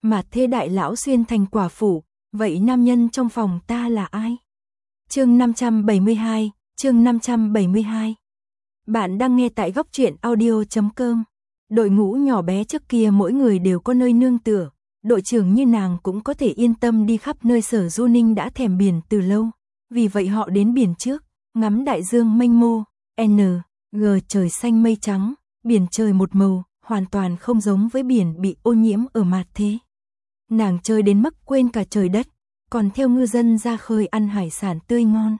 Mà thế đại lão xuyên thành quả phụ, vậy nam nhân trong phòng ta là ai? Chương 572, chương 572. Bạn đang nghe tại góc truyện audio.com. Đội ngũ nhỏ bé trước kia mỗi người đều có nơi nương tựa, đội trưởng như nàng cũng có thể yên tâm đi khắp nơi. Sở Du Ninh đã thèm biển từ lâu, vì vậy họ đến biển trước, ngắm đại dương mênh mô, ng trời xanh mây trắng, biển trời một màu, hoàn toàn không giống với biển bị ô nhiễm ở Mạt Thế. Nàng chơi đến mức quên cả trời đất, còn theo ngư dân ra khơi ăn hải sản tươi ngon.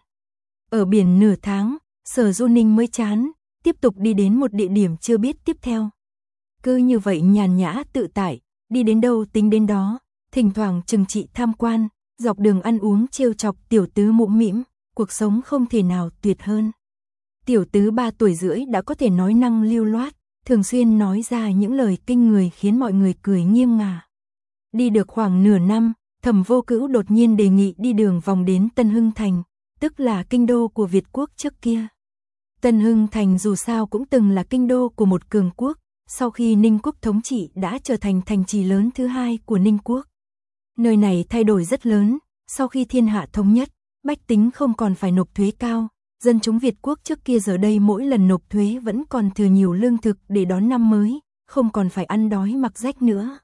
Ở biển nửa tháng, Sở Du Ninh mới chán, tiếp tục đi đến một địa điểm chưa biết tiếp theo. Cứ như vậy nhàn nhã tự tại, đi đến đâu tính đến đó, thỉnh thoảng trừng trị tham quan, dọc đường ăn uống trêu chọc tiểu tứ mũm mĩm, cuộc sống không thể nào tuyệt hơn. Tiểu tứ 3 tuổi rưỡi đã có thể nói năng lưu loát, thường xuyên nói ra những lời kinh người khiến mọi người cười nghiêng ngả. Đi được khoảng nửa năm, Thẩm Vô Cữu đột nhiên đề nghị đi đường vòng đến Tân Hưng Thành, tức là kinh đô của Việt quốc trước kia. Tân Hưng Thành dù sao cũng từng là kinh đô của một cường quốc, sau khi Ninh quốc thống trị đã trở thành thành trì lớn thứ hai của Ninh quốc. Nơi này thay đổi rất lớn, sau khi thiên hạ thống nhất, bách tính không còn phải nộp thuế cao, dân chúng Việt quốc trước kia giờ đây mỗi lần nộp thuế vẫn còn thừa nhiều lương thực để đón năm mới, không còn phải ăn đói mặc rách nữa.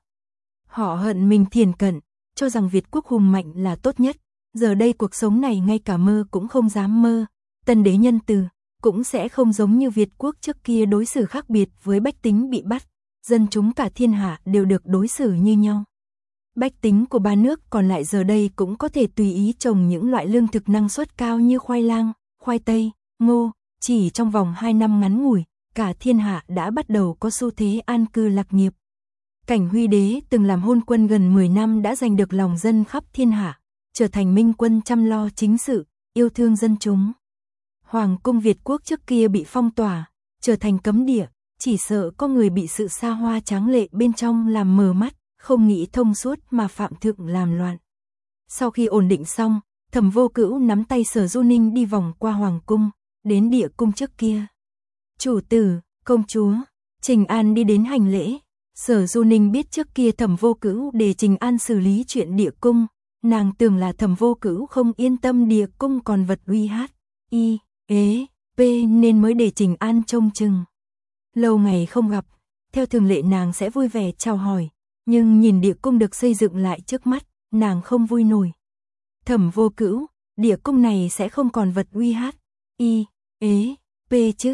Họ hận mình thiền cận, cho rằng Việt quốc hùng mạnh là tốt nhất, giờ đây cuộc sống này ngay cả mơ cũng không dám mơ. Tân đế nhân từ cũng sẽ không giống như Việt quốc trước kia đối xử khác biệt với bách tính bị bắt, dân chúng cả thiên hạ đều được đối xử như nhau. Bách tính của 3 nước còn lại giờ đây cũng có thể tùy ý trồng những loại lương thực năng suất cao như khoai lang, khoai tây, ngô, chỉ trong vòng 2 năm ngắn ngủi, cả thiên hạ đã bắt đầu có xu thế an cư lạc nghiệp. Cảnh Huy đế từng làm hôn quân gần 10 năm đã giành được lòng dân khắp thiên hạ, trở thành minh quân chăm lo chính sự, yêu thương dân chúng. Hoàng cung Việt quốc trước kia bị phong tỏa, trở thành cấm địa, chỉ sợ có người bị sự xa hoa tráng lệ bên trong làm mờ mắt, không nghĩ thông suốt mà phạm thượng làm loạn. Sau khi ổn định xong, Thẩm Vô Cữu nắm tay Sở Du Ninh đi vòng qua hoàng cung, đến địa cung trước kia. Chủ tử, công chúa, Trình An đi đến hành lễ. Sở Du Ninh biết trước kia Thẩm Vô Cữu để Trình An xử lý chuyện địa cung, nàng tưởng là Thẩm Vô Cữu không yên tâm địa cung còn vật uy hát, y, ế, p nên mới để Trình An trông chừng. Lâu ngày không gặp, theo thường lệ nàng sẽ vui vẻ chào hỏi, nhưng nhìn địa cung được xây dựng lại trước mắt, nàng không vui nổi. Thẩm Vô Cữu, địa cung này sẽ không còn vật uy hát, y, ế, p chứ?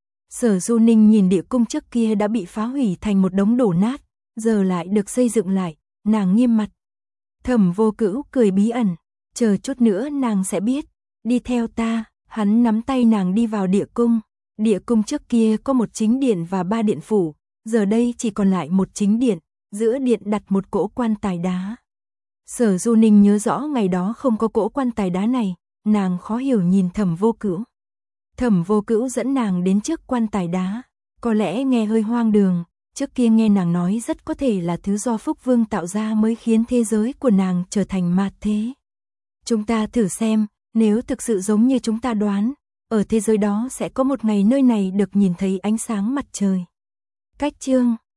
Sở Du Ninh nhìn địa cung trước kia đã bị phá hủy thành một đống đổ nát, giờ lại được xây dựng lại, nàng nghiêm mặt. Thẩm Vô Cữu cười bí ẩn, chờ chút nữa nàng sẽ biết, đi theo ta. Hắn nắm tay nàng đi vào địa cung. Địa cung trước kia có một chính điện và 3 điện phủ, giờ đây chỉ còn lại một chính điện, giữa điện đặt một cỗ quan tài đá. Sở Du Ninh nhớ rõ ngày đó không có cỗ quan tài đá này, nàng khó hiểu nhìn Thẩm Vô Cữu. Thẩm Vô Cữu dẫn nàng đến trước quan tài đá, có lẽ nghe hơi hoang đường, trước kia nghe nàng nói rất có thể là thứ do Phúc Vương tạo ra mới khiến thế giới của nàng trở thành mạt thế. Chúng ta thử xem, nếu thực sự giống như chúng ta đoán, ở thế giới đó sẽ có một ngày nơi này được nhìn thấy ánh sáng mặt trời. Cách chương